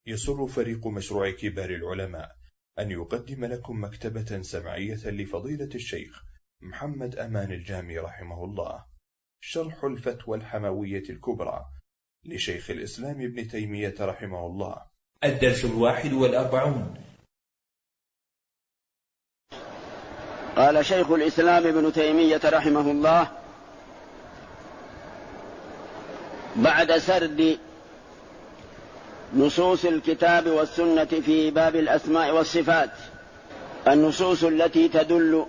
يسر فريق مشروع كبار العلماء أن يقدم لكم مكتبة سمعية لفضيلة الشيخ محمد أمان الجامي رحمه الله، شرح الفتوى الحموية الكبرى لشيخ الإسلام ابن تيمية رحمه الله. الدرس 41. قال شيخ الإسلام ابن تيمية رحمه الله بعد سرد نصوص الكتاب والسنة في باب الأسماء والصفات، النصوص التي تدل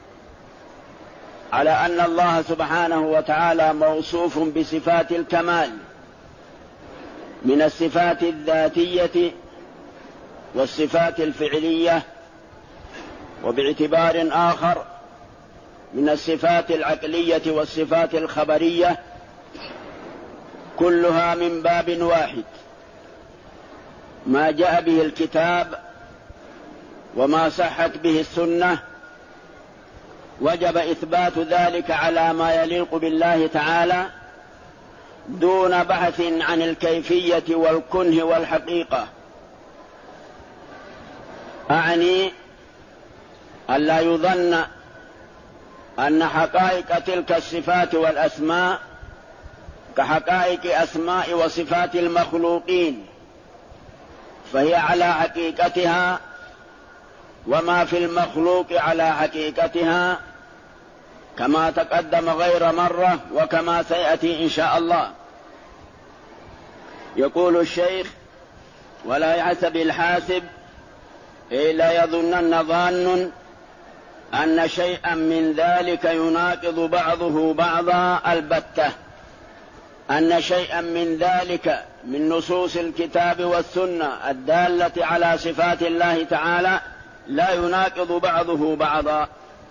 على أن الله سبحانه وتعالى موصوف بصفات الكمال من الصفات الذاتية والصفات الفعلية، وباعتبار آخر من الصفات العقلية والصفات الخبرية، كلها من باب واحد، ما جاء به الكتاب وما صحت به السنة وجب إثبات ذلك على ما يليق بالله تعالى دون بحث عن الكيفية والكنه والحقيقة. أعني ألا يظن أن حقائق تلك الصفات والأسماء كحقائق أسماء وصفات المخلوقين، فهي على حقيقتها وما في المخلوق على حقيقتها، كما تقدم غير مرة وكما سيأتي إن شاء الله. يقول الشيخ: ولا يحسب الحاسب لا يظنن ظان أن شيئا من ذلك يناقض بعضه بعضا البتة، أن شيئا من ذلك من نصوص الكتاب والسنة الدالة على صفات الله تعالى لا يناقض بعضه بعضا،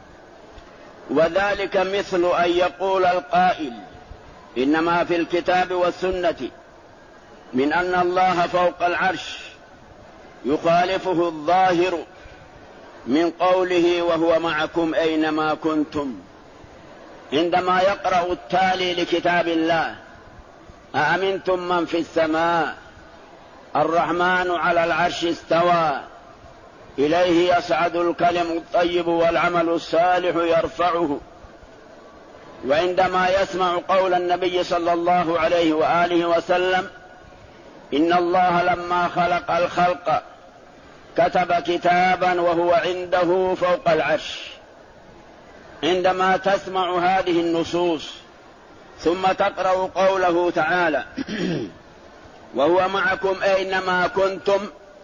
وذلك مثل أن يقول القائل إنما في الكتاب والسنة من أن الله فوق العرش يخالفه الظاهر من قوله وهو معكم أينما كنتم، عندما يقرأ التالي لكتاب الله: أأمنتم من في السماء الرحمن على العرش استوى إليه يصعد الكلم الطيب والعمل الصالح يرفعه، وعندما يسمع قول النبي صلى الله عليه وآله وسلم: إن الله لما خلق الخلق كتب كتابا وهو عنده فوق العرش، عندما تسمع هذه النصوص ثم تقرأ قوله تعالى وهو معكم أينما كنتم،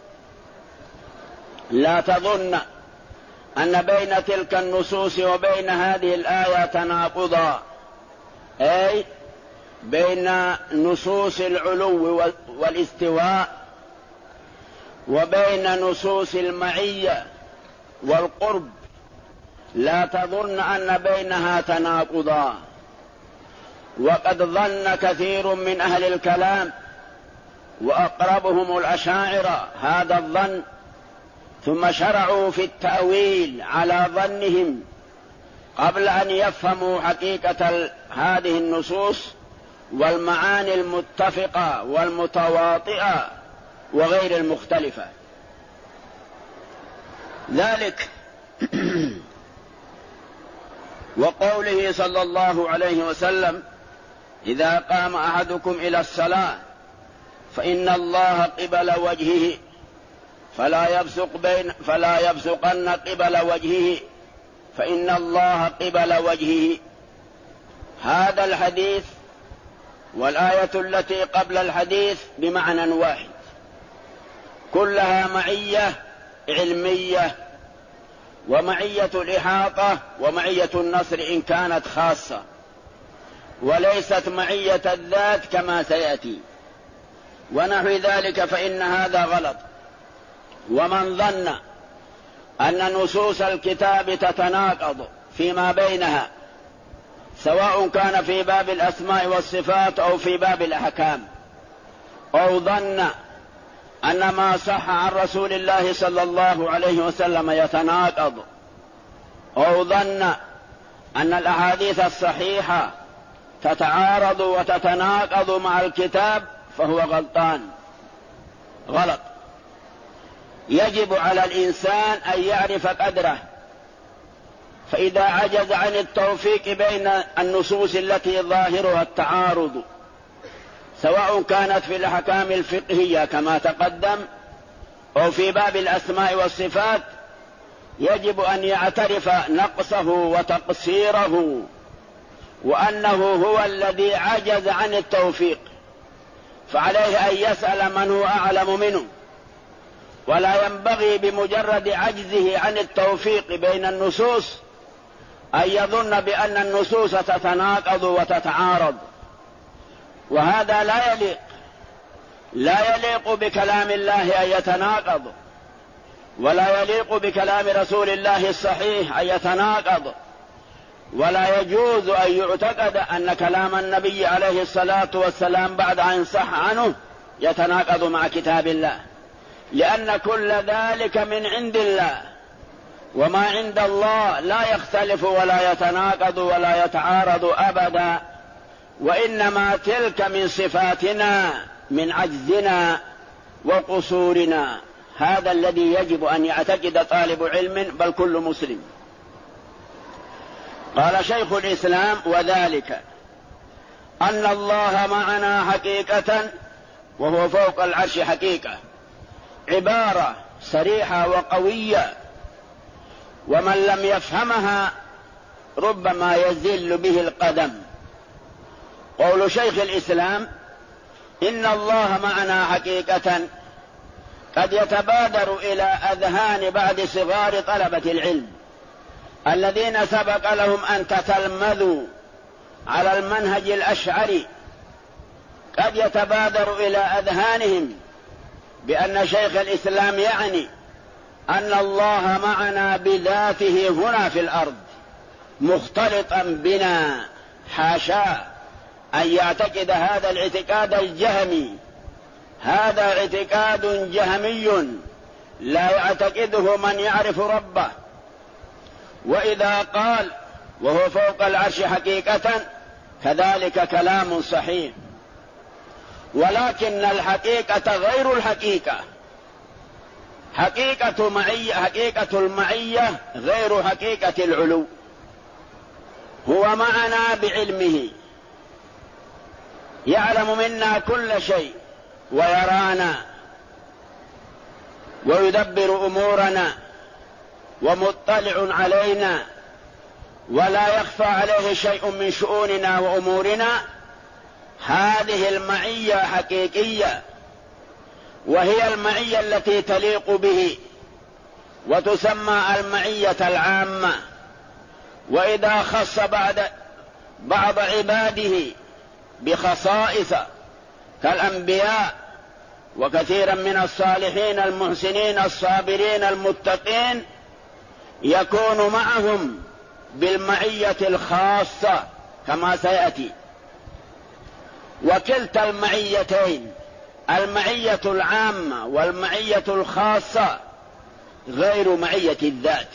لا تظن أن بين تلك النصوص وبين هذه الآية تناقضا، أي بين نصوص العلو والاستواء وبين نصوص المعية والقرب، لا تظن أن بينها تناقضا. وقد ظن كثير من أهل الكلام وأقربهم الأشاعرة هذا الظن، ثم شرعوا في التأويل على ظنهم قبل أن يفهموا حقيقة هذه النصوص والمعاني المتفقة والمتواطئة وغير المختلفة. ذلك وقوله صلى الله عليه وسلم: إذا قام أحدكم إلى الصلاة فإن الله قبل وجهه فلا يبصقن قبل وجهه فإن الله قبل وجهه. هذا الحديث والآية التي قبل الحديث بمعنى واحد، كلها معية علمية، ومعية الإحاطة ومعية النصر إن كانت خاصة، وليست معية الذات كما سيأتي، ونحو ذلك، فإن هذا غلط. ومن ظن أن نصوص الكتاب تتناقض فيما بينها، سواء كان في باب الأسماء والصفات أو في باب الأحكام، أو ظن أن ما صح عن رسول الله صلى الله عليه وسلم يتناقض، أو ظن أن الأحاديث الصحيحة تتعارض وتتناقض مع الكتاب، فهو غلطان. غلط. يجب على الإنسان أن يعرف قدره، فإذا عجز عن التوفيق بين النصوص التي ظاهرها التعارض، سواء كانت في الأحكام الفقهية كما تقدم أو في باب الأسماء والصفات، يجب أن يعترف نقصه وتقصيره، وأنه هو الذي عجز عن التوفيق، فعليه أن يسأل من هو أعلم منه. ولا ينبغي بمجرد عجزه عن التوفيق بين النصوص أن يظن بأن النصوص تتناقض وتتعارض، وهذا لا يليق بكلام الله أن يتناقض، ولا يليق بكلام رسول الله الصحيح أن يتناقض، ولا يجوز أن يعتقد أن كلام النبي عليه الصلاة والسلام بعد أن صح عنه يتناقض مع كتاب الله، لأن كل ذلك من عند الله، وما عند الله لا يختلف ولا يتناقض ولا يتعارض أبدا، وإنما تلك من صفاتنا، من عجزنا وقصورنا. هذا الذي يجب أن يعتقد طالب علم، بل كل مسلم. قال شيخ الإسلام: وذلك أن الله معنا حقيقة وهو فوق العرش حقيقة، عبارة صريحة وقوية، ومن لم يفهمها ربما يزل به القدم. قول شيخ الإسلام إن الله معنا حقيقة قد يتبادر إلى أذهان بعض صغار طلبة العلم الذين سبق لهم أن تتلمذوا على المنهج الأشعري، قد يتبادر إلى أذهانهم بأن شيخ الإسلام يعني أن الله معنا بذاته هنا في الأرض مختلطا بنا. حاشا أن يعتقد هذا الاعتقاد الجهمي، هذا اعتقاد جهمي لا يعتقده من يعرف ربه. وإذا قال وهو فوق العرش حقيقة كذلك كلام صحيح، ولكن الحقيقة غير الحقيقة. حقيقة المعية غير حقيقة العلو. هو معنا بعلمه، يعلم منا كل شيء ويرانا ويدبر أمورنا ومطلع علينا، ولا يخفى عليه شيء من شؤوننا وأمورنا. هذه المعية حقيقية، وهي المعية التي تليق به، وتسمى المعية العامة. وإذا خص بعض عباده بخصائص كالأنبياء وكثيرا من الصالحين المحسنين الصابرين المتقين، يكون معهم بالمعية الخاصة كما سيأتي. وكلتا المعيتين، المعية العامة والمعية الخاصة، غير معية الذات.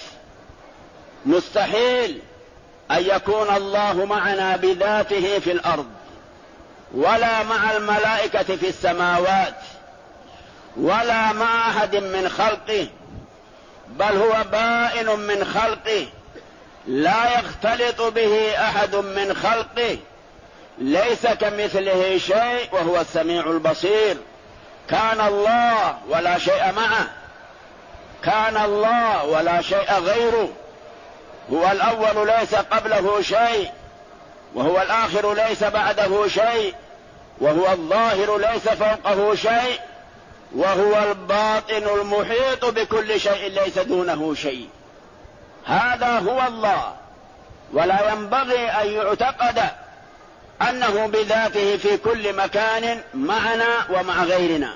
مستحيل أن يكون الله معنا بذاته في الأرض، ولا مع الملائكة في السماوات، ولا مع أحد من خلقه، بل هو بائن من خلقه، لا يختلط به أحد من خلقه، ليس كمثله شيء وهو السميع البصير. كان الله ولا شيء معه، كان الله ولا شيء غيره. هو الأول ليس قبله شيء، وهو الآخر ليس بعده شيء، وهو الظاهر ليس فوقه شيء، وهو الباطن المحيط بكل شيء ليس دونه شيء. هذا هو الله، ولا ينبغي أن يعتقد أنه بذاته في كل مكان معنا ومع غيرنا.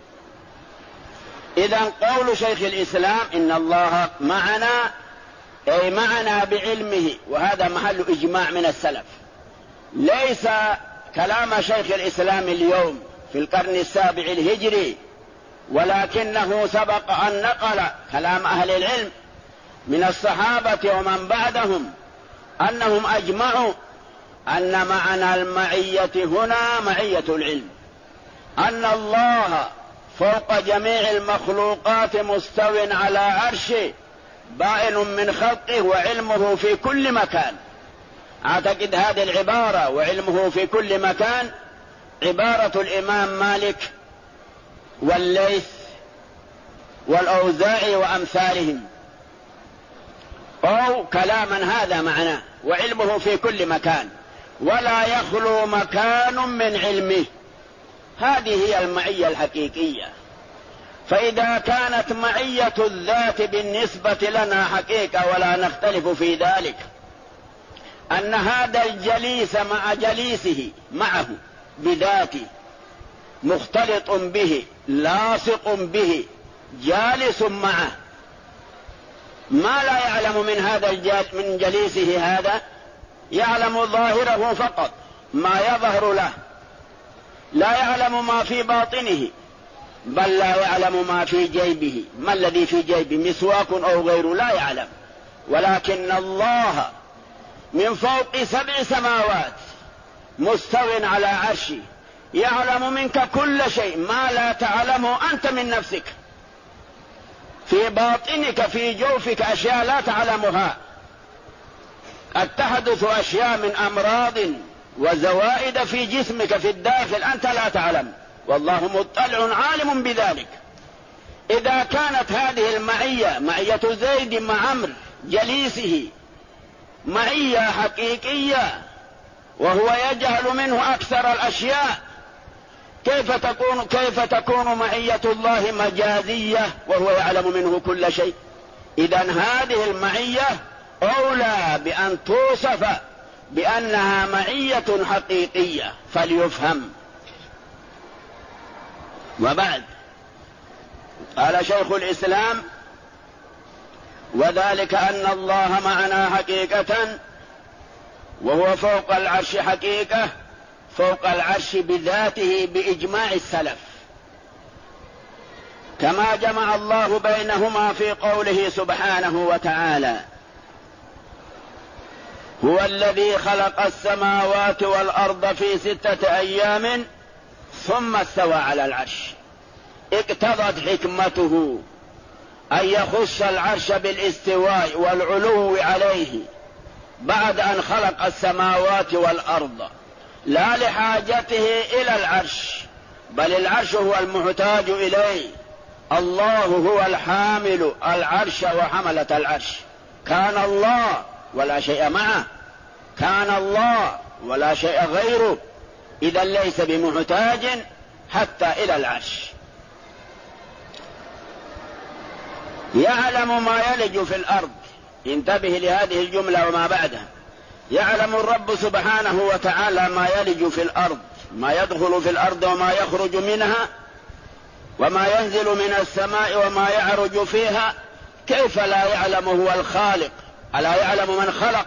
إذن قول شيخ الإسلام إن الله معنا، أي معنا بعلمه، وهذا محل إجماع من السلف، ليس كلام شيخ الإسلام اليوم في القرن السابع الهجري، ولكنه سبق أن نقل كلام أهل العلم من الصحابة ومن بعدهم أنهم أجمعوا أن معنى المعية هنا معية العلم، أن الله فوق جميع المخلوقات مستو على عرشه بائن من خلقه وعلمه في كل مكان. أعتقد هذه العبارة وعلمه في كل مكان عبارة الإمام مالك والليث والأوزاعي وأمثالهم، أو كلاما هذا معناه، وعلمه في كل مكان ولا يخلو مكان من علمه. هذه هي المعية الحقيقية. فإذا كانت معية الذات بالنسبة لنا حقيقة ولا نختلف في ذلك، أن هذا الجليس مع جليسه معه بذاته مختلط به لاصق به جالس معه، ما لا يعلم من هذا من جليسه هذا، يعلم ظاهره فقط ما يظهر له، لا يعلم ما في باطنه، بل لا يعلم ما في جيبه. ما الذي في جيبه؟ مسواك أو غيره، لا يعلم. ولكن الله من فوق 7 سماوات مستو على عرشه يعلم منك كل شيء ما لا تعلمه أنت من نفسك. في باطنك في جوفك أشياء لا تعلمها، قد تحدث أشياء من أمراض وزوائد في جسمك في الداخل أنت لا تعلم، والله مطلع عالم بذلك. إذا كانت هذه المعية معية زيد مع عمرو جليسه معية حقيقية وهو يجهل منه أكثر الأشياء، كيف تكون معية الله مجازية وهو يعلم منه كل شيء؟ إذن هذه المعية أولى بأن توصف بأنها معية حقيقية فليفهم. وبعد قال شيخ الإسلام: وذلك أن الله معنا حقيقة وهو فوق العرش حقيقة، فوق العرش بذاته بإجماع السلف، كما جمع الله بينهما في قوله سبحانه وتعالى: هو الذي خلق السماوات والأرض في 6 أيام ثم استوى على العرش. اقتضت حكمته أن يخص العرش بالاستواء والعلو عليه بعد أن خلق السماوات والأرض، لا لحاجته إلى العرش، بل العرش هو المحتاج إليه. الله هو الحامل العرش وحملة العرش. كان الله ولا شيء معه، كان الله ولا شيء غيره، إذا ليس بمحتاج حتى إلى العرش. يعلم ما يلج في الأرض، انتبه لهذه الجملة وما بعدها. يعلم الرب سبحانه وتعالى ما يلج في الأرض، ما يدخل في الأرض وما يخرج منها، وما ينزل من السماء وما يعرج فيها. كيف لا يعلم هو الخالق؟ ألا يعلم من خلق؟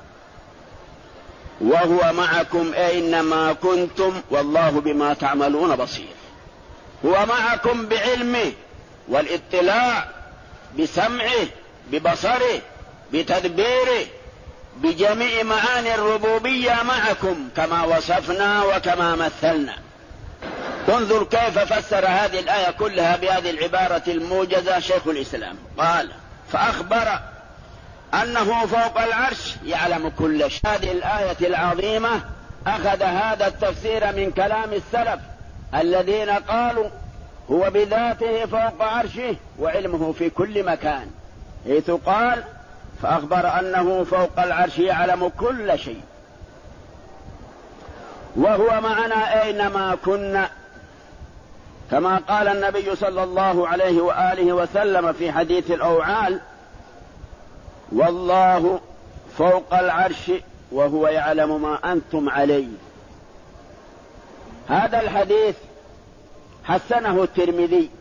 وهو معكم أينما كنتم والله بما تعملون بصير. هو معكم بعلمه والاطلاع، بسمعه، ببصره، بتدبيره، بجميع معاني الربوبية معكم كما وصفنا وكما مثلنا. انظر كيف فسر هذه الآية كلها بهذه العبارة الموجزة شيخ الإسلام. قال: فأخبر أنه فوق العرش يعلم كل شيء. هذه الآية العظيمة أخذ هذا التفسير من كلام السلف الذين قالوا هو بذاته فوق عرشه وعلمه في كل مكان، حيث قال: فأخبر أنه فوق العرش يعلم كل شيء وهو معنا أينما كنا، كما قال النبي صلى الله عليه وآله وسلم في حديث الأوعال: والله فوق العرش وهو يعلم ما أنتم عليه. هذا الحديث حسنه الترمذي،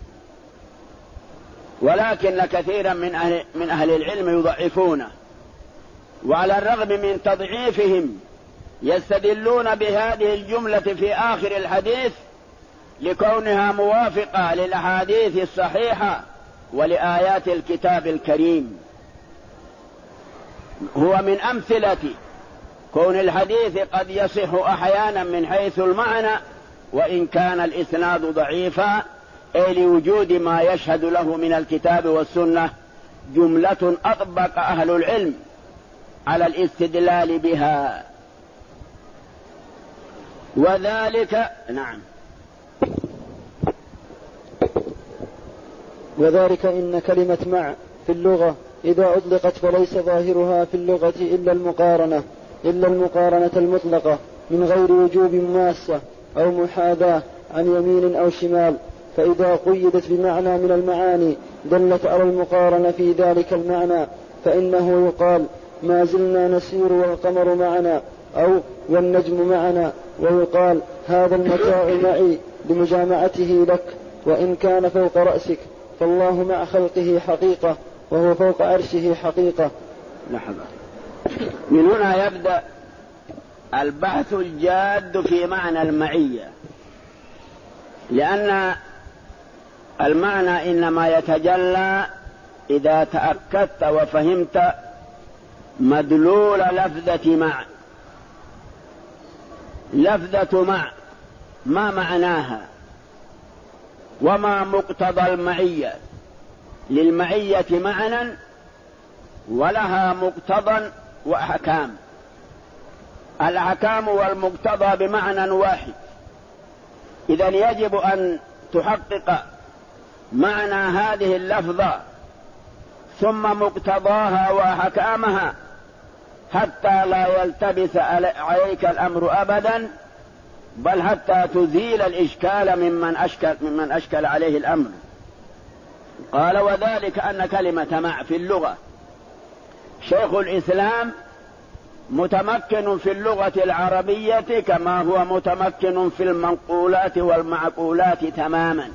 ولكن كثيرا من أهل العلم يضعفونه، وعلى الرغم من تضعيفهم يستدلون بهذه الجملة في آخر الحديث لكونها موافقة للأحاديث الصحيحة ولآيات الكتاب الكريم. هو من أمثلة كون الحديث قد يصح أحيانا من حيث المعنى وإن كان الإسناد ضعيفا، أي لوجود ما يشهد له من الكتاب والسنة جملة أطبق أهل العلم على الاستدلال بها. وذلك نعم وذلك إن كلمة مع في اللغة إذا أطلقت فليس ظاهرها في اللغة إلا المقارنة المطلقة من غير وجوب مماسة أو محاذاة عن يمين أو شمال، فإذا قيدت بمعنى من المعاني دلت على المقارنة في ذلك المعنى، فإنه يقال ما زلنا نسير والقمر معنا، أو والنجم معنا، ويقال هذا المتاع معي لمجامعته لك، وإن كان فوق رأسك فالله مع خلقه حقيقة وهو فوق عرشه حقيقة. لحظة، من هنا يبدأ البحث الجاد في معنى المعية، لأن المعنى إنما يتجلى إذا تأكدت وفهمت مدلول لفظة مع. لفظة مع ما معناها وما مقتضى المعية؟ للمعية معنى ولها مقتضى وأحكام. الأحكام والمقتضى بمعنى واحد، إذن يجب أن تحقق معنى هذه اللفظة ثم مقتضاها وأحكامها حتى لا يلتبس عليك الأمر أبدا، بل حتى تزيل الإشكال ممن أشكل عليه الأمر. قال وذلك أن كلمة مع في اللغة، شيخ الإسلام متمكن في اللغة العربية كما هو متمكن في المنقولات والمعقولات تماما.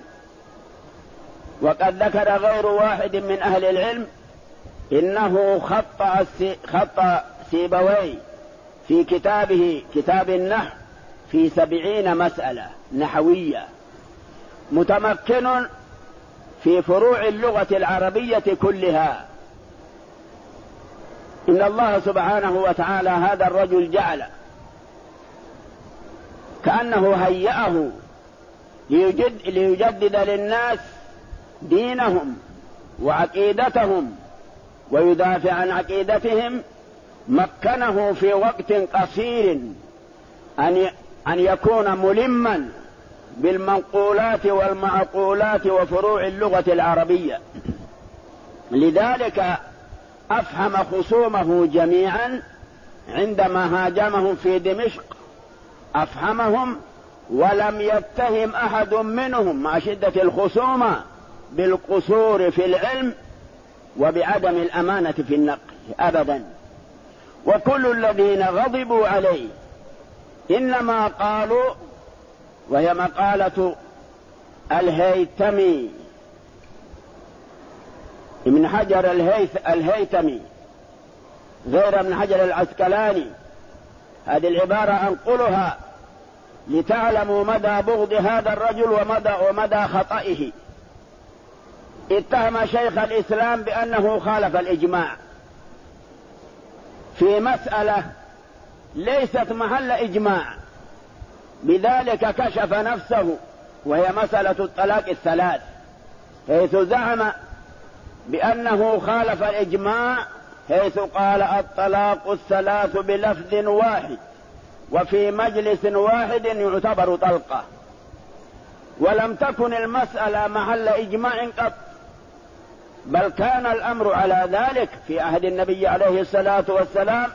وقد ذكر غير واحد من أهل العلم إنه خط سيبويه في كتابه كتاب النحو في 70 مسألة نحوية، متمكن في فروع اللغة العربية كلها. إن الله سبحانه وتعالى هذا الرجل جعل كأنه هيأه ليجدد للناس دينهم وعقيدتهم ويدافع عن عقيدتهم، مكنه في وقت قصير أن يكون ملما بالمنقولات والمعقولات وفروع اللغة العربية. لذلك أفهم خصومه جميعا عندما هاجمهم في دمشق، أفهمهم ولم يتهم أحد منهم مع شدة الخصومة بالقصور في العلم وبعدم الأمانة في النقل أبدا. وكل الذين غضبوا عليه إنما قالوا، وهي مقالة الهيثمي ابن حجر الهيثمي غير ابن حجر العسقلاني، هذه العبارة أنقلها لتعلموا مدى بغض هذا الرجل ومدى خطئه. اتهم شيخ الإسلام بأنه خالف الإجماع في مسألة ليست محل إجماع، بذلك كشف نفسه، وهي مسألة الطلاق الثلاث، حيث زعم بأنه خالف الإجماع، حيث قال الطلاق الثلاث بلفظ واحد وفي مجلس واحد يعتبر طلقة، ولم تكن المسألة محل إجماع قط، بل كان الأمر على ذلك في عهد النبي عليه الصلاة والسلام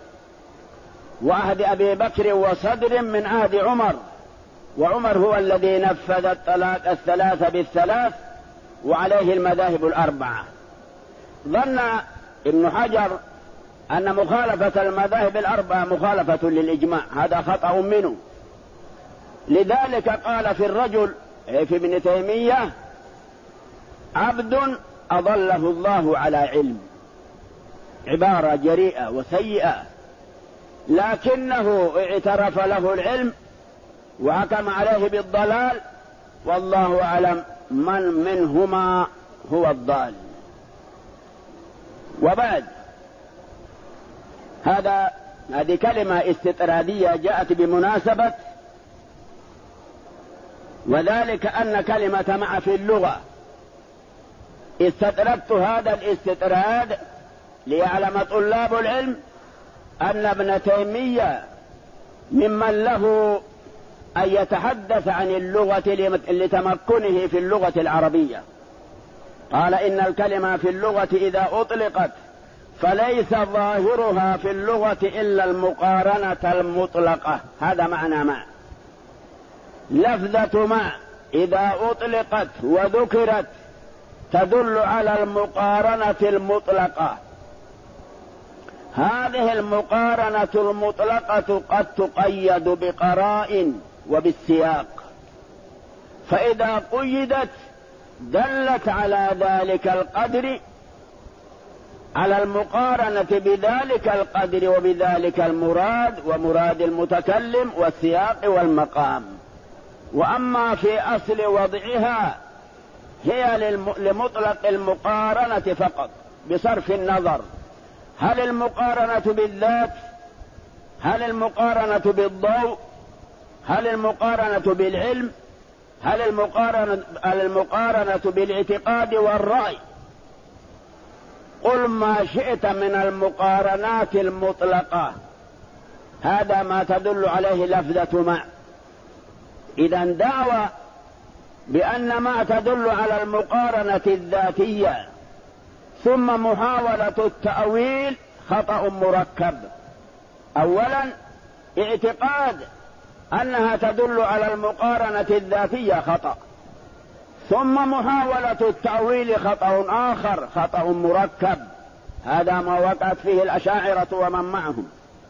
وعهد أبي بكر وصدر من عهد عمر، وعمر هو الذي نفذ الطلاق الثلاث بالثلاث، وعليه المذاهب الأربعة. ظن ابن حجر أن مخالفة المذاهب الأربعة مخالفة للإجماع، هذا خطأ منه. لذلك قال في الرجل في ابن تيمية عبد أضله الله على علم، عبارة جريئة وسيئة، لكنه اعترف له العلم وحكم عليه بالضلال، والله أعلم من منهما هو الضال. وبعد هذه كلمة استطرادية جاءت بمناسبة وذلك أن كلمة مع في اللغة استطردت هذا الاستطراد ليعلم طلاب العلم أن ابن تيمية ممن له أن يتحدث عن اللغة لتمكنه في اللغة العربية. قال إن الكلمة في اللغة إذا أطلقت فليس ظاهرها في اللغة إلا المقارنة المطلقة. هذا معنى مع. لفظة مع إذا أطلقت وذكرت تدل على المقارنة المطلقة. هذه المقارنة المطلقة قد تقيد بقرائن وبالسياق، فإذا قيدت دلت على ذلك القدر، على المقارنة بذلك القدر وبذلك المراد ومراد المتكلم والسياق والمقام. وأما في أصل وضعها هي لمطلق المقارنة فقط بصرف النظر هل المقارنة بالذات، هل المقارنة بالضوء، هل المقارنة بالعلم، هل المقارنة بالاعتقاد والرأي. قل ما شئت من المقارنات المطلقة، هذا ما تدل عليه لفظة مع. إذا دعوى بأن ما تدل على المقارنة الذاتية ثم محاولة التأويل خطأ مركب. أولا اعتقاد أنها تدل على المقارنة الذاتية خطأ، ثم محاولة التأويل خطأ آخر خطأ مركب. هذا ما وقعت فيه الأشاعرة ومن معهم.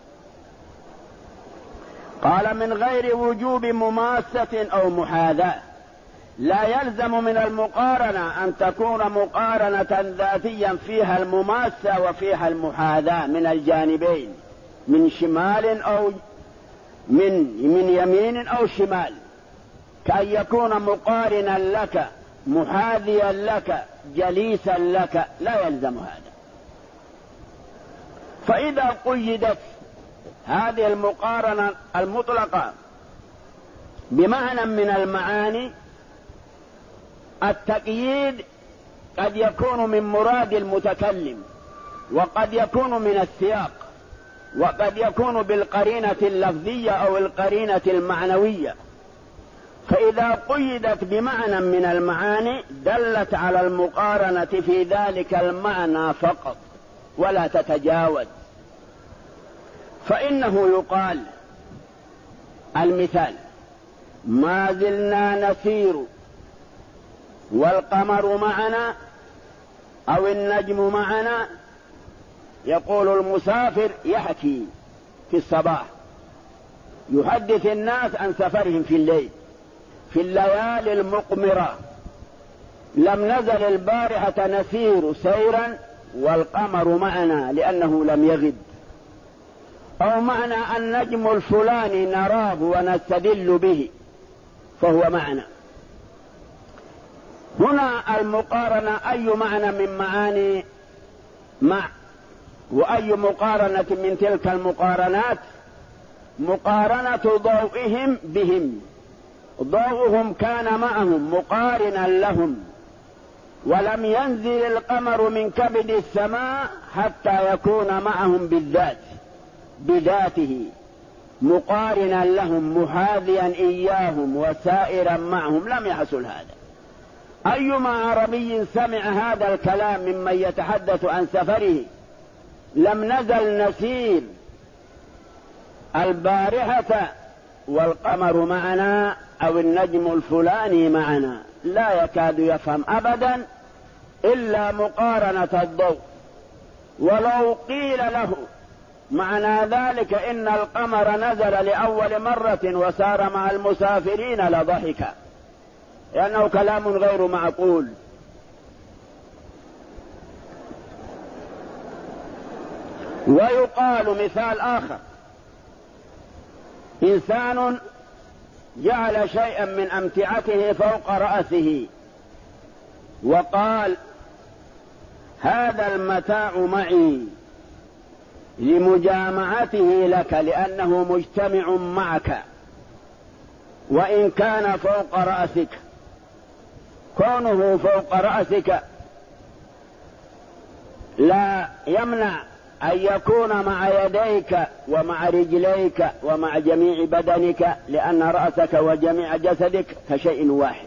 قال من غير وجوب مماسة أو محاذاة. لا يلزم من المقارنة أن تكون مقارنة ذاتيا فيها المماسة وفيها المحاذاة من الجانبين، من شمال أو من يمين أو شمال، كأن يكون مقارنا لك محاذيا لك جليسا لك. لا يلزم هذا. فإذا قيدت هذه المقارنة المطلقة بمعنى من المعاني، التقييد قد يكون من مراد المتكلم، وقد يكون من السياق، وقد يكون بالقرينة اللفظية أو القرينة المعنوية. فإذا قيدت بمعنى من المعاني دلت على المقارنة في ذلك المعنى فقط ولا تتجاوز. فإنه يقال المثال ما زلنا نسير والقمر معنا أو النجم معنا. يقول المسافر يحكي في الصباح يحدث الناس عن سفرهم في الليل في الليالي المقمرة. لم نزل البارحة نسير سيرا والقمر معنا لأنه لم يغب. أو معنى النجم الفلاني نراه ونستدل به فهو معنا. هنا المقارنة أي معنى من معاني مع، وأي مقارنة من تلك المقارنات؟ مقارنة ضوئهم بهم. ضوءهم كان معهم مقارنا لهم، ولم ينزل القمر من كبد السماء حتى يكون معهم بالذات بذاته مقارنا لهم محاذيا إياهم وسائرا معهم. لم يحصل هذا. أيما عربي سمع هذا الكلام ممن يتحدث عن سفره لم نزل نسير البارحة والقمر معنا أو النجم الفلاني معنا، لا يكاد يفهم أبدا إلا مقارنة الضوء. ولو قيل له معنى ذلك إن القمر نزل لأول مرة وسار مع المسافرين لضحك، لأنه كلام غير معقول. ويقال مثال آخر: إنسان جعل شيئا من أمتعته فوق رأسه وقال هذا المتاع معي لمجامعته لك لأنه مجتمع معك، وإن كان فوق رأسك، كونه فوق رأسك لا يمنع أن يكون مع يديك ومع رجليك ومع جميع بدنك، لأن رأسك وجميع جسدك كشيء واحد.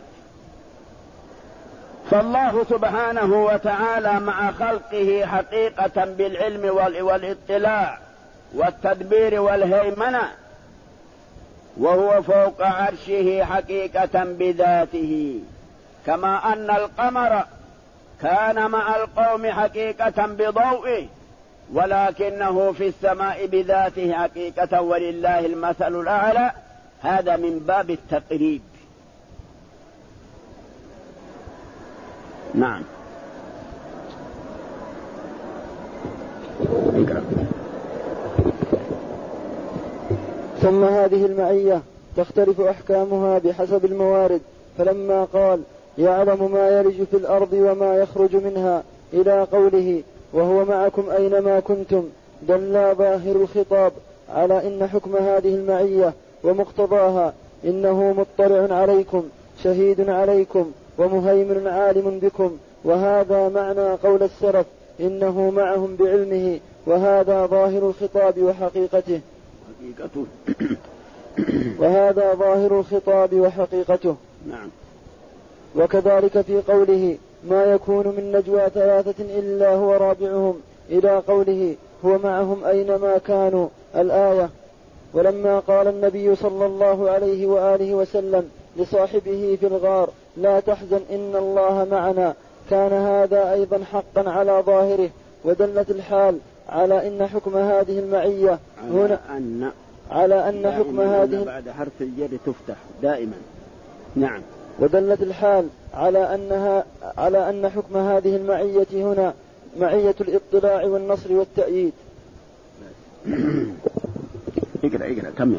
فالله سبحانه وتعالى مع خلقه حقيقة بالعلم والاطلاع والتدبير والهيمنة، وهو فوق عرشه حقيقة بذاته، كما أن القمر كان مع القوم حقيقة بضوئه، ولكنه في السماء بذاته حقيقة ولله المثل الأعلى. هذا من باب التقريب. نعم. ثم هذه المعية تختلف أحكامها بحسب الموارد، فلما قال يعلم ما يلج في الأرض وما يخرج منها إلى قوله وهو معكم أينما كنتم، دل ظاهر الخطاب على إن حكم هذه المعية ومقتضاها إنه مطلع عليكم شهيد عليكم ومهيمن عالم بكم، وهذا معنى قول السلف إنه معهم بعلمه، وهذا ظاهر الخطاب وحقيقته. وهذا ظاهر الخطاب وحقيقته. نعم. وكذلك في قوله ما يكون من نجوى ثلاثة إلا هو رابعهم إلى قوله هو معهم أينما كانوا الآية. ولما قال النبي صلى الله عليه وآله وسلم لصاحبه في الغار لا تحزن إن الله معنا، كان هذا أيضا حقا على ظاهره، ودلت الحال على أن حكم هذه المعية هنا على أن حكم هذه بعد حرف الجر تفتح دائما. نعم. ودلت الحال على أن حكم هذه المعية هنا معية الإطلاع والنصر والتأييد. اقرأ كمل.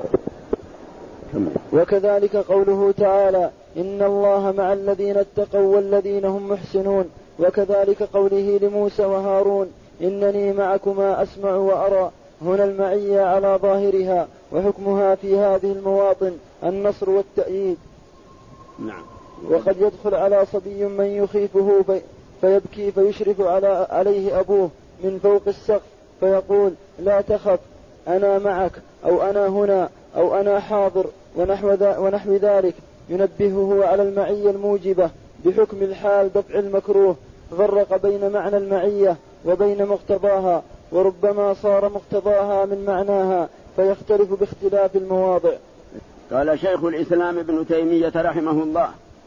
وكذلك قوله تعالى إن الله مع الذين اتقوا والذين هم محسنون، وكذلك قوله لموسى وهارون إنني معكما أسمع وأرى، هنا المعية على ظاهرها، وحكمها في هذه المواطن النصر والتأييد. نعم. وقد يدخل على صبي من يخيفه فيبكي فيشرف عليه أبوه من فوق السقف فيقول لا تخف أنا معك، أو أنا هنا، أو أنا حاضر، ونحو ذلك، ينبهه على المعية الموجبة بحكم الحال دفع المكروه، فرق بين معنى المعية وبين مقتضاها، وربما صار مقتضاها من معناها فيختلف باختلاف المواضع. قال شيخ الإسلام ابن تيمية رحمه الله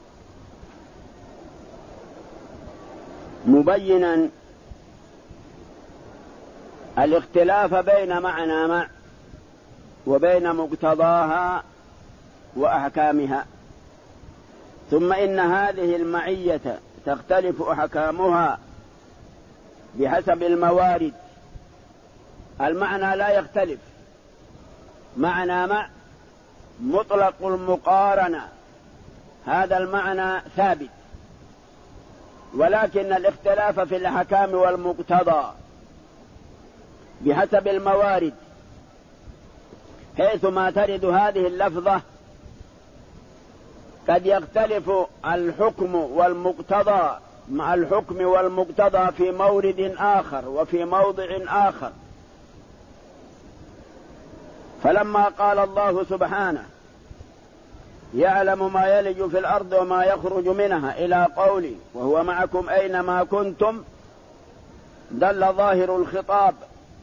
مبينا الاختلاف بين معنى مع وبين مقتضاها وأحكامها، ثم إن هذه المعية تختلف أحكامها بحسب الموارد. المعنى لا يختلف، معنى مع مطلق المقارنة هذا المعنى ثابت، ولكن الاختلاف في الأحكام والمقتضى بحسب الموارد، حيثما ترد هذه اللفظة قد يختلف الحكم والمقتضى مع الحكم والمقتضى في مورد آخر وفي موضع آخر. فلما قال الله سبحانه يعلم ما يلج في الأرض وما يخرج منها إلى قوله وهو معكم أينما كنتم، دل ظاهر الخطاب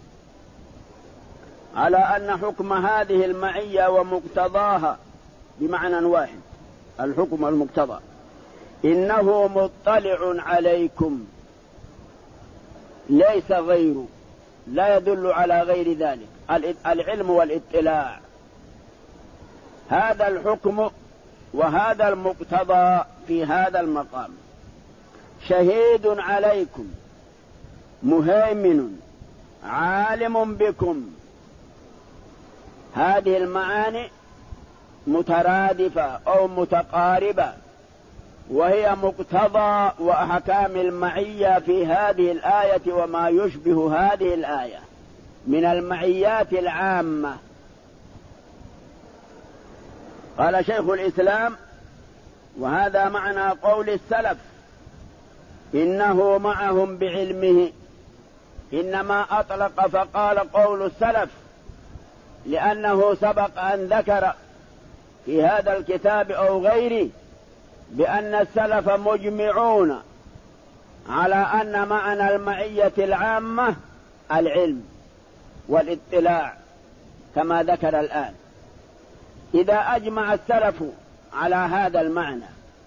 على أن حكم هذه المعية ومقتضاها بمعنى واحد، الحكم والمقتضى، إنه مطلع عليكم، ليس غيره، لا يدل على غير ذلك. العلم والاطلاع هذا الحكم وهذا المقتضى في هذا المقام. شهيد عليكم، مهيمن، عالم بكم، هذه المعاني مترادفة أو متقاربة، وهي مقتضى وأحكام المعية في هذه الآية وما يشبه هذه الآية من المعيات العامة. قال شيخ الإسلام: وهذا معنى قول السلف إنه معهم بعلمه، إنما أطلق فقال قول السلف لأنه سبق أن ذكر في هذا الكتاب أو غيره بأن السلف مجمعون على أن معنى المعية العامة العلم والاطلاع كما ذكر الآن. إذا أجمع السلف على هذا المعنى،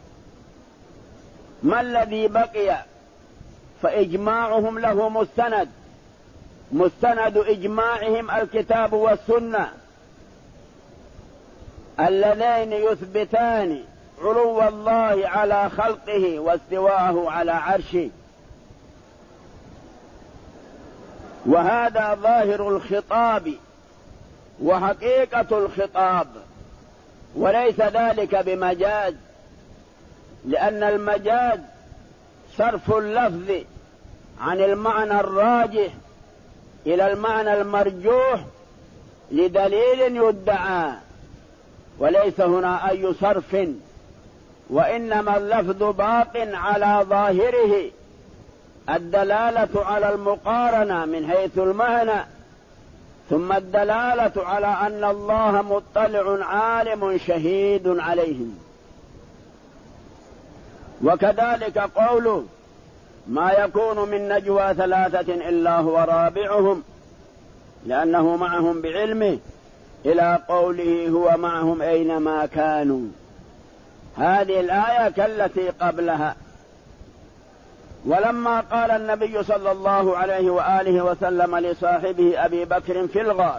ما الذي بقي؟ فإجماعهم له مستند إجماعهم الكتاب والسنة اللذين يثبتان علو الله على خلقه واستواءه على عرشه، وهذا ظاهر الخطاب وحقيقة الخطاب، وليس ذلك بمجاز، لأن المجاز صرف اللفظ عن المعنى الراجح إلى المعنى المرجوح لدليل يدعى، وليس هنا أي صرف، وإنما اللفظ باق على ظاهره، الدلالة على المقارنة من حيث المعنى، ثم الدلالة على أن الله مطلع عالم شهيد عليهم. وكذلك قوله: ما يكون من نجوى ثلاثة إلا هو رابعهم، لأنه معهم بعلمه، إلى قوله: هو معهم أينما كانوا. هذه الآية كالتي قبلها. ولما قال النبي صلى الله عليه وآله وسلم لصاحبه أبي بكر في الغار: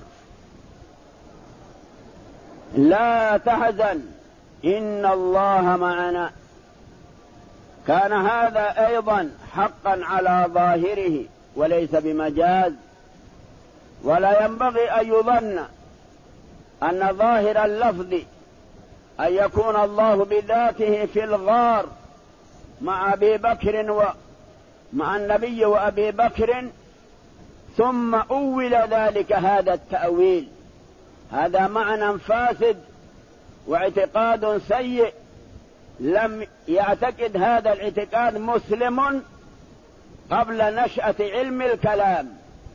لا تحزن إن الله معنا، كان هذا أيضا حقا على ظاهره وليس بمجاز، ولا ينبغي أن يظن أن ظاهر اللفظ أن يكون الله بذاته في الغار مع أبي بكر مع النبي وأبي بكر ثم أول ذلك هذا التأويل. هذا معنى فاسد واعتقاد سيء، لم يعتقد هذا الاعتقاد مسلم قبل نشأة علم الكلام.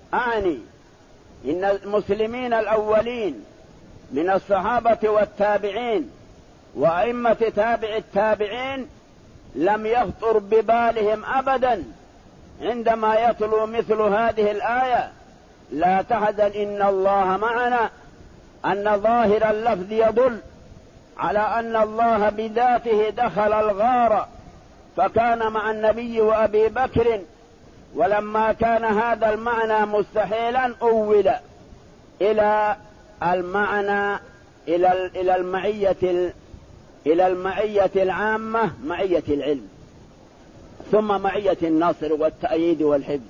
إن المسلمين الأولين من الصحابة والتابعين وأئمة تابع التابعين لم يخطر ببالهم أبدا عندما يتلو مثل هذه الآية: لا تحزن إن الله معنا، أن ظاهر اللفظ يدل على أن الله بذاته دخل الغار فكان مع النبي وأبي بكر، ولما كان هذا المعنى مستحيلا أول إلى المعنى إلى المعية العامة، معية العلم، ثم معية النصر والتأييد والحفظ.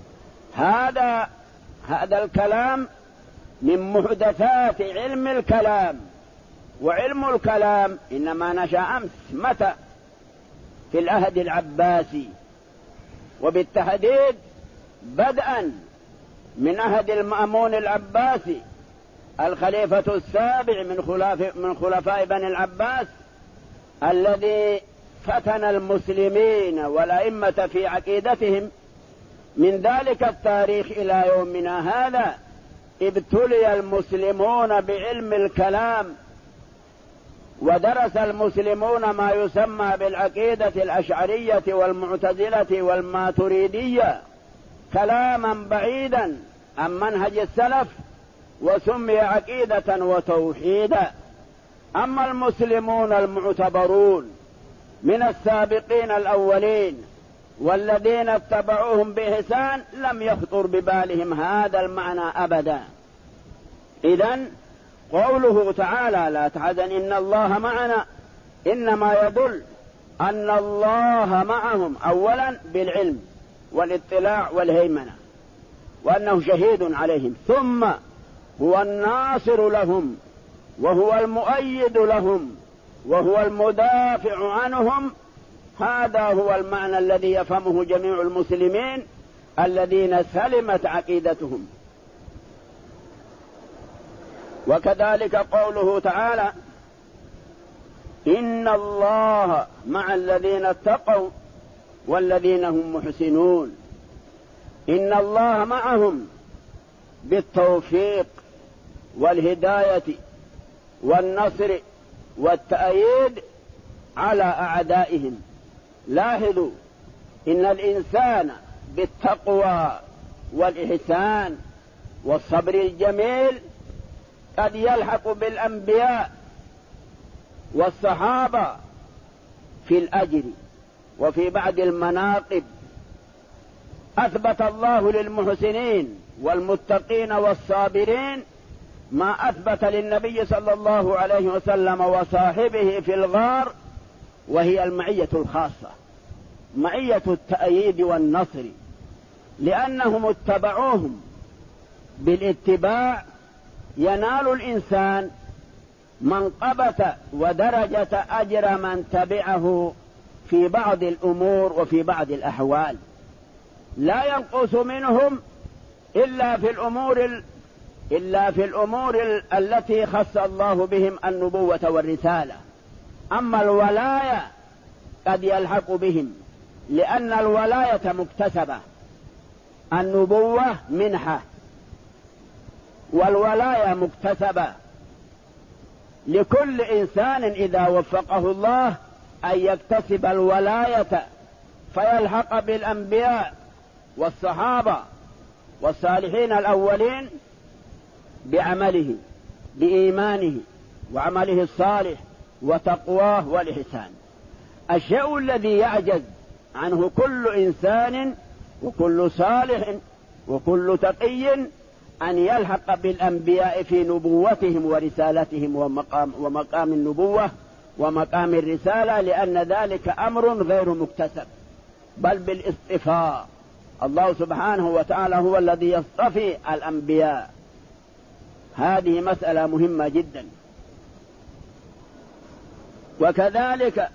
هذا الكلام من محدثات علم الكلام، وعلم الكلام إنما نشأ أمس. متى؟ في العهد العباسي، وبالتحديد بدءا من عهد المأمون العباسي الخليفة السابع من خلفاء بني العباس، الذي فتن المسلمين والأئمة في عقيدتهم. من ذلك التاريخ إلى يومنا هذا ابتلي المسلمون بعلم الكلام، ودرس المسلمون ما يسمى بالعقيدة الأشعرية والمعتزلة والماتريدية كلاما بعيدا عن منهج السلف، وسمي عقيدة وتوحيدا. أما المسلمون المعتبرون من السابقين الأولين والذين اتبعوهم بإحسان لم يخطر ببالهم هذا المعنى أبدا. إذن قوله تعالى: لا تحزن إن الله معنا، إنما يدل أن الله معهم أولا بالعلم والاطلاع والهيمنة، وأنه شهيد عليهم، ثم هو الناصر لهم، وهو المؤيد لهم، وهو المدافع عنهم. هذا هو المعنى الذي يفهمه جميع المسلمين الذين سلمت عقيدتهم. وكذلك قوله تعالى: إن الله مع الذين اتقوا والذين هم محسنون. إن الله معهم بالتوفيق والهداية والنصر والتأييد على أعدائهم. لاحظوا إن الإنسان بالتقوى والإحسان والصبر الجميل قد يلحق بالأنبياء والصحابة في الأجر وفي بعض المناقب. أثبت الله للمحسنين والمتقين والصابرين ما أثبت للنبي صلى الله عليه وسلم وصاحبه في الغار، وهي المعية الخاصة، معية التأييد والنصر، لأنهم اتبعوهم. بالاتباع ينال الإنسان منقبة ودرجة أجر من تبعه في بعض الأمور وفي بعض الأحوال، لا ينقص منهم إلا في الأمور التي خص الله بهم النبوة والرسالة. أما الولاية قد يلحق بهم، لأن الولاية مكتسبة، النبوة منحة، والولاية مكتسبة. لكل إنسان إذا وفقه الله أن يكتسب الولاية فيلحق بالأنبياء والصحابة والصالحين الأولين بعمله، بإيمانه وعمله الصالح وتقواه والإحسان. الشيء الذي يعجز عنه كل إنسان وكل صالح وكل تقي أن يلحق بالأنبياء في نبوتهم ورسالتهم ومقام النبوة ومقام الرسالة، لأن ذلك أمر غير مكتسب بل بالاصطفاء. الله سبحانه وتعالى هو الذي يصطفي الأنبياء. هذه مسألة مهمة جدا. وكذلك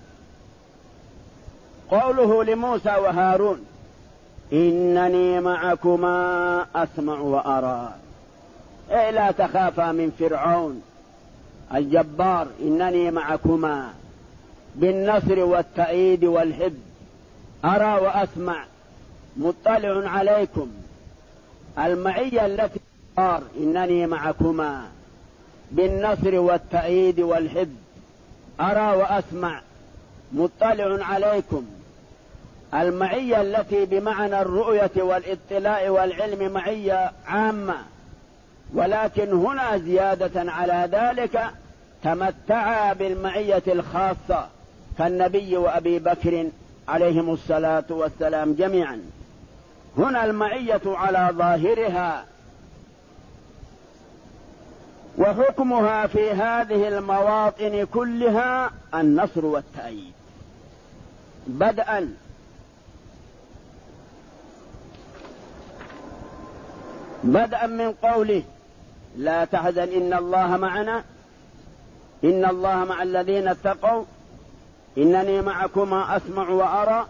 قوله لموسى وهارون: إنني معكما أسمع وأرى، أي لا تخافا من فرعون الجبار، إنني معكما بالنصر والتأييد والحب، أرى وأسمع، مطلع عليكم. المعية التي إنني معكما بالنصر والتأييد والحب، أرى وأسمع، مطلع عليكم. المعية التي بمعنى الرؤية والاطلاع والعلم معية عامة، ولكن هنا زيادة على ذلك تمتعا بالمعية الخاصة كالنبي وأبي بكر عليهم الصلاة والسلام جميعا. هنا المعية على ظاهرها، وحكمها في هذه المواطن كلها النصر والتأييد، بدءا من قوله: لا تحزن إن الله معنا، إن الله مع الذين اتقوا، إنني معكما أسمع وأرى.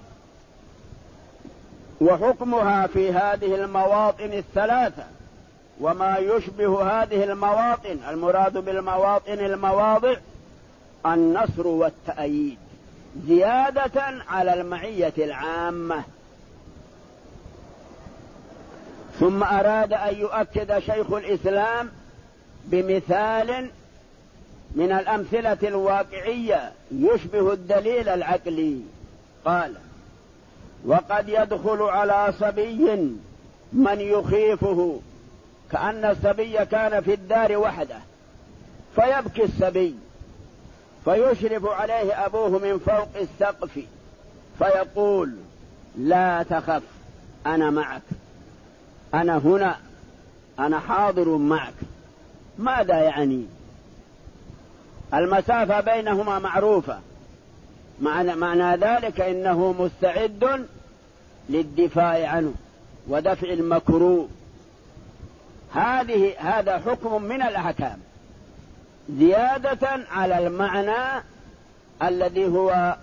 وحكمها في هذه المواطن الثلاثة وما يشبه هذه المواطن، المراد بالمواطن المواضع، النصر والتأييد زيادة على المعية العامة. ثم أراد أن يؤكد شيخ الإسلام بمثال من الأمثلة الواقعية يشبه الدليل العقلي. قال: وقد يدخل على صبي من يخيفه، كأن الصبي كان في الدار وحده، فيبكي الصبي، فيشرف عليه أبوه من فوق السقف فيقول: لا تخف، أنا معك، أنا هنا، أنا حاضر معك. ماذا يعني؟ المسافة بينهما معروفة، معنى ذلك إنه مستعد للدفاع عنه ودفع المكروه. هذا حكم من الأحكام زيادة على المعنى الذي هو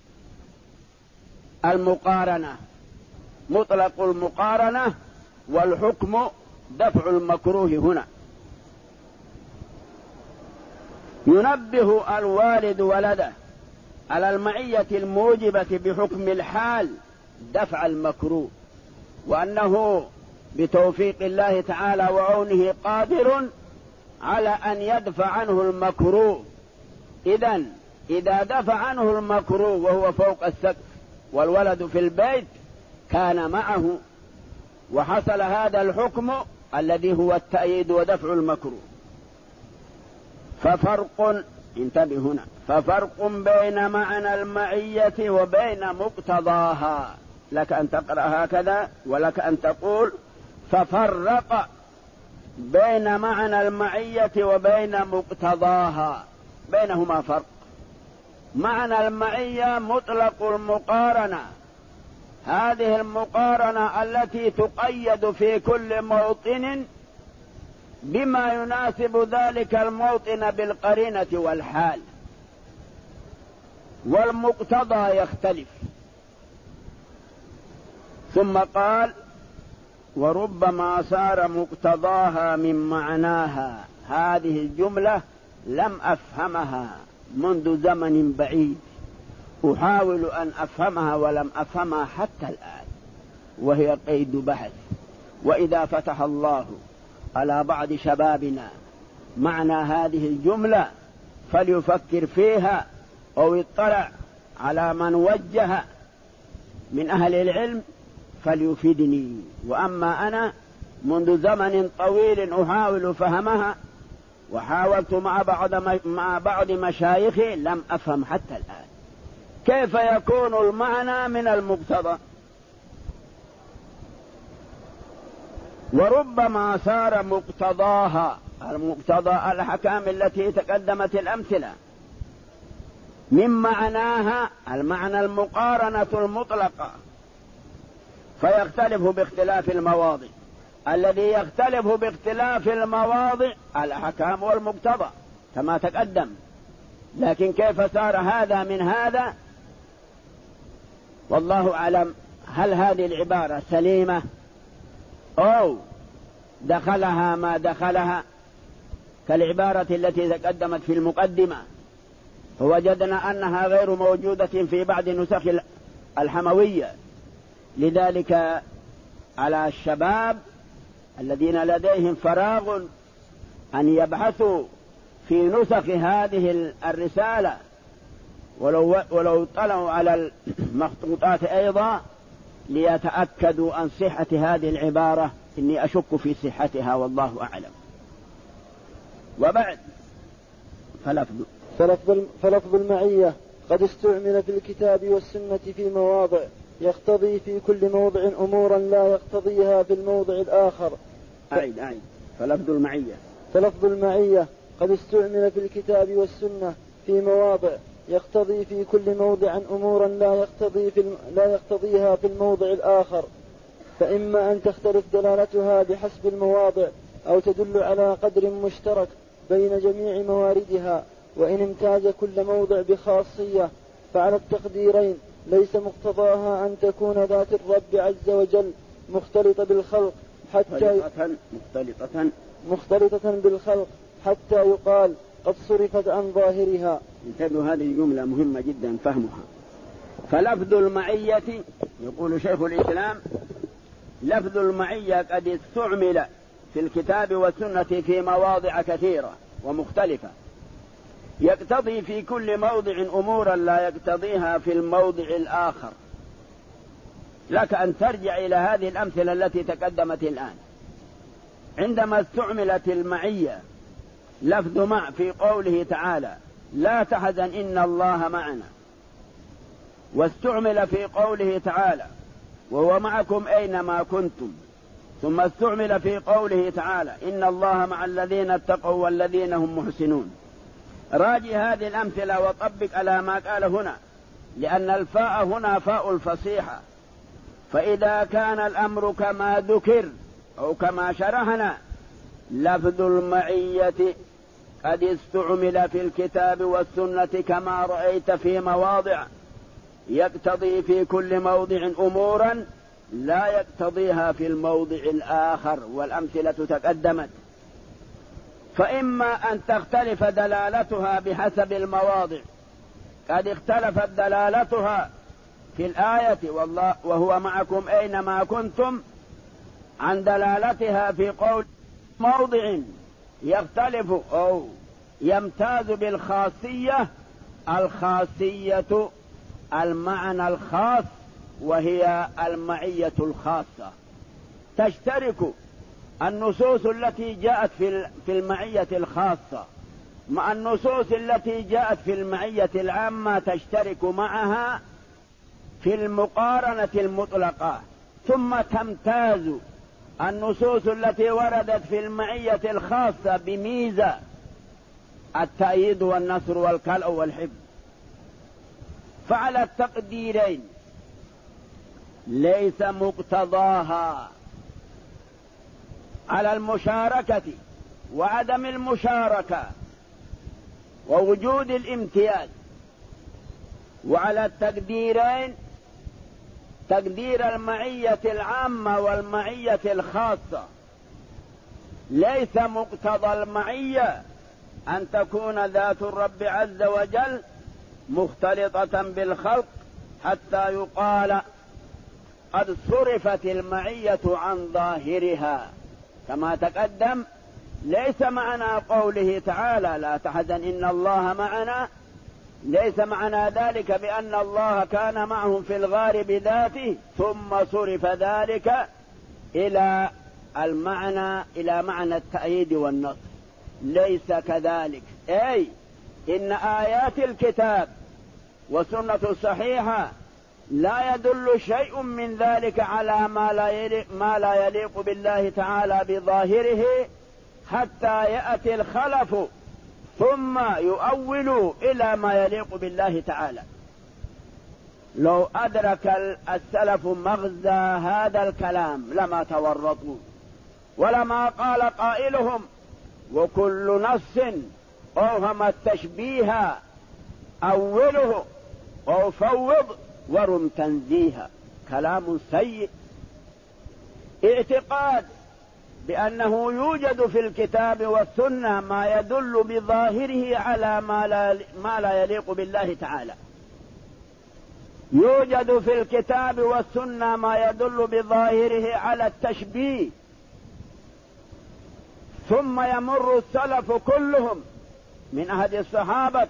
المقارنة، مطلق المقارنة، والحكم دفع المكروه. هنا ينبه الوالد ولده على المعية الموجبة بحكم الحال دفع المكروه، وأنه بتوفيق الله تعالى وعونه قادر على أن يدفع عنه المكروه. إذن إذا دفع عنه المكروه وهو فوق السقف والولد في البيت كان معه، وحصل هذا الحكم الذي هو التأييد ودفع المكروه. ففرق، انتبه هنا، ففرق بين معنى المعية وبين مقتضاها. لك أن تقرأ هكذا ولك أن تقول ففرق بين معنى المعية وبين مقتضاها، بينهما فرق. معنى المعية مطلق المقارنة، هذه المقارنة التي تقيد في كل موطن بما يناسب ذلك الموطن بالقرينة والحال. والمقتضى يختلف. ثم قال وربما صار مقتضاها من معناها. هذه الجملة لم أفهمها منذ زمن بعيد، أحاول أن أفهمها ولم أفهمها حتى الآن، وهي قيد بحث. وإذا فتح الله على بعض شبابنا معنى هذه الجملة فليفكر فيها أو يطلع على من وجه من أهل العلم فليفيدني. وأما أنا منذ زمن طويل أحاول فهمها، وحاولت مع بعض مشايخي لم أفهم حتى الآن كيف يكون المعنى من المقتضى. وربما صار مقتضاها، المقتضى الأحكام التي تقدمت الأمثلة، من معناها المعنى المقارنة المطلقة، فيختلف باختلاف المواضع. الذي يختلف باختلاف المواضع الأحكام والمقتضى كما تقدم. لكن كيف صار هذا من هذا والله أعلم. هل هذه العبارة سليمة أو دخلها ما دخلها كالعبارة التي تقدمت في المقدمة، فوجدنا أنها غير موجودة في بعض نسخ الحموية. لذلك على الشباب الذين لديهم فراغ أن يبحثوا في نسخ هذه الرسالة، ولو طلعوا على المخطوطات أيضا ليتأكدوا عن صحة هذه العبارة. إني أشك في صحتها والله أعلم. وبعد فلفظ المعية قد استعمل في الكتاب والسنة في مواضع يقتضي في كل موضع أمورا لا يقتضيها في الموضع الآخر. أعيد. فلفظ المعية قد استعمل في الكتاب والسنة في مواضع يقتضي في كل موضع أمورا لا يقتضيها في الموضع الآخر، فإما أن تختلف دلالتها بحسب المواضع أو تدل على قدر مشترك بين جميع مواردها. وإن امتاز كل موضع بخاصية فعلى التقديرين ليس مقتضاها أن تكون ذات الرب عز وجل مختلطة بالخلق حتى يقال قد صرفت عن ظاهرها. انتبهوا، هذه الجملة مهمة جدا فهمها. فلفظ المعية، يقول شيخ الإسلام، لفظ المعية قد استعمل في الكتاب والسنة في مواضع كثيرة ومختلفة، يقتضي في كل موضع أمورا لا يقتضيها في الموضع الآخر. لك أن ترجع إلى هذه الأمثلة التي تقدمت الآن. عندما استعملت المعية لفظ مع في قوله تعالى لا تحزن إن الله معنا، واستعمل في قوله تعالى وهو معكم أينما كنتم، ثم استعمل في قوله تعالى إن الله مع الذين اتقوا والذين هم محسنون. راجي هذه الأمثلة وطبق على ما قال هنا، لأن الفاء هنا فاء الفصيحة. فإذا كان الأمر كما ذكر أو كما شرحنا، لفظ المعية قد استعمل في الكتاب والسنة كما رأيت في مواضع يقتضي في كل موضع أمورا لا يقتضيها في الموضع الآخر، والأمثلة تقدمت. فإما أن تختلف دلالتها بحسب المواضع، قد اختلفت دلالتها في الآية وهو معكم أينما كنتم عن دلالتها في قول موضع يختلف أو يمتاز بالخاصية. الخاصية المعنى الخاص وهي المعية الخاصة. تشترك النصوص التي جاءت في المعية الخاصة مع النصوص التي جاءت في المعية العامة، تشترك معها في المقارنة المطلقة، ثم تمتاز النصوص التي وردت في المعية الخاصة بميزة التأييد والنصر والكلأ والحفظ. فعلى التقديرين ليس مقتضاها على المشاركة وعدم المشاركة ووجود الامتياز، وعلى التقديرين تقدير المعية العامة والمعية الخاصة. ليس مقتضى المعية أن تكون ذات الرب عز وجل مختلطة بالخلق حتى يقال قد صرفت المعية عن ظاهرها. كما تقدم ليس معنى قوله تعالى لا تحزن إن الله معنا، ليس معنى ذلك بأن الله كان معهم في الغار بذاته ثم صرف ذلك إلى معنى التأييد والنصر. ليس كذلك. أي إن آيات الكتاب والسنة الصحيحة لا يدل شيء من ذلك على ما لا يليق بالله تعالى بظاهره حتى يأتي الخلف ثم يؤول إلى ما يليق بالله تعالى. لو أدرك السلف مغزى هذا الكلام لما تورطوا، ولما قال قائلهم وكل نص أوهم التشبيه أوله أو فوض ورم تنزيها. كلام سيء. اعتقاد بأنه يوجد في الكتاب والسنة ما يدل بظاهره على ما لا يليق بالله تعالى. يوجد في الكتاب والسنة ما يدل بظاهره على التشبيه، ثم يمر السلف كلهم من عهد الصحابة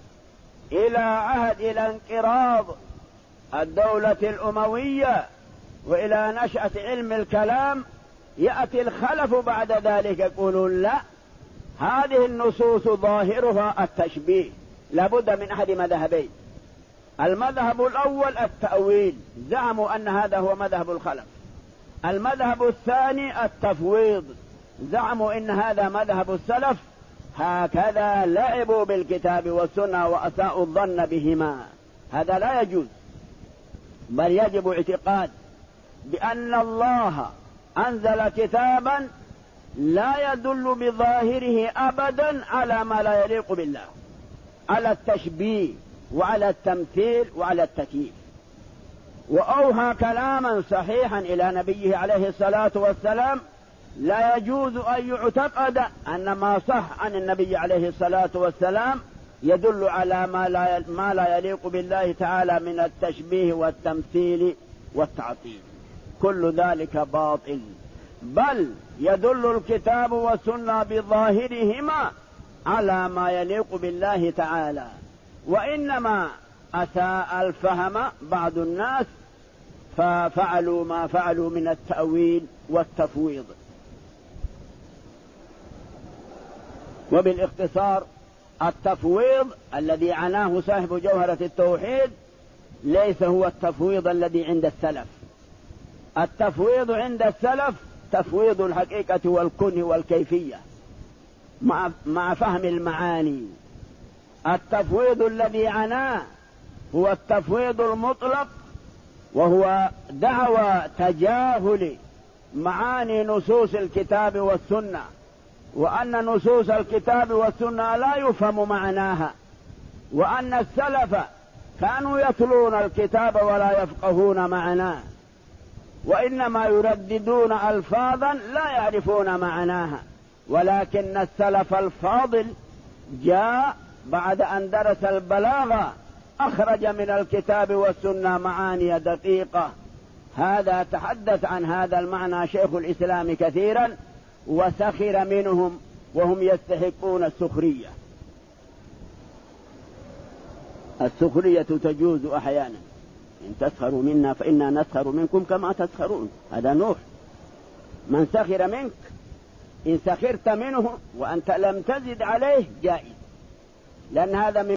إلى انقراض الدولة الأموية وإلى نشأة علم الكلام، يأتي الخلف بعد ذلك يقولون لا، هذه النصوص ظاهرها التشبيه. لابد من أحد مذهبين. المذهب الأول التأويل، زعموا أن هذا هو مذهب الخلف. المذهب الثاني التفويض، زعموا إن هذا مذهب السلف. هكذا لعبوا بالكتاب والسنة وأساءوا الظن بهما. هذا لا يجوز، بل يجب اعتقاد بأن الله أنزل كتابا لا يدل بظاهره أبدا على ما لا يليق بالله، على التشبيه وعلى التمثيل وعلى التكييف. وأوحى كلاما صحيحا إلى نبيه عليه الصلاة والسلام لا يجوز أن يعتقد أن ما صح عن النبي عليه الصلاة والسلام يدل على ما لا يليق بالله تعالى من التشبيه والتمثيل والتعطيل. كل ذلك باطل، بل يدل الكتاب والسنة بظاهرهما على ما يليق بالله تعالى. وإنما أساء الفهم بعض الناس ففعلوا ما فعلوا من التأويل والتفويض. وبالاختصار التفويض الذي عناه صاحب جوهرة التوحيد ليس هو التفويض الذي عند السلف. التفويض عند السلف تفويض الحقيقة والكنه والكيفية مع فهم المعاني. التفويض الذي عناه هو التفويض المطلق، وهو دعوى تجاهل معاني نصوص الكتاب والسنة، وأن نصوص الكتاب والسنة لا يفهم معناها، وأن السلف كانوا يتلون الكتاب ولا يفقهون معناه، وإنما يرددون ألفاظا لا يعرفون معناها. ولكن السلف الفاضل جاء بعد أن درس البلاغة أخرج من الكتاب والسنة معاني دقيقة. هذا تحدث عن هذا المعنى شيخ الإسلام كثيرا وسخر منهم وهم يستحقون السخرية. السخرية تجوز أحيانا، إن تسخروا منا فإنا نسخر منكم كما تسخرون. هذا نوح، من سخر منك إن سخرت منه وأنت لم تزد عليه جائز، لأن هذا من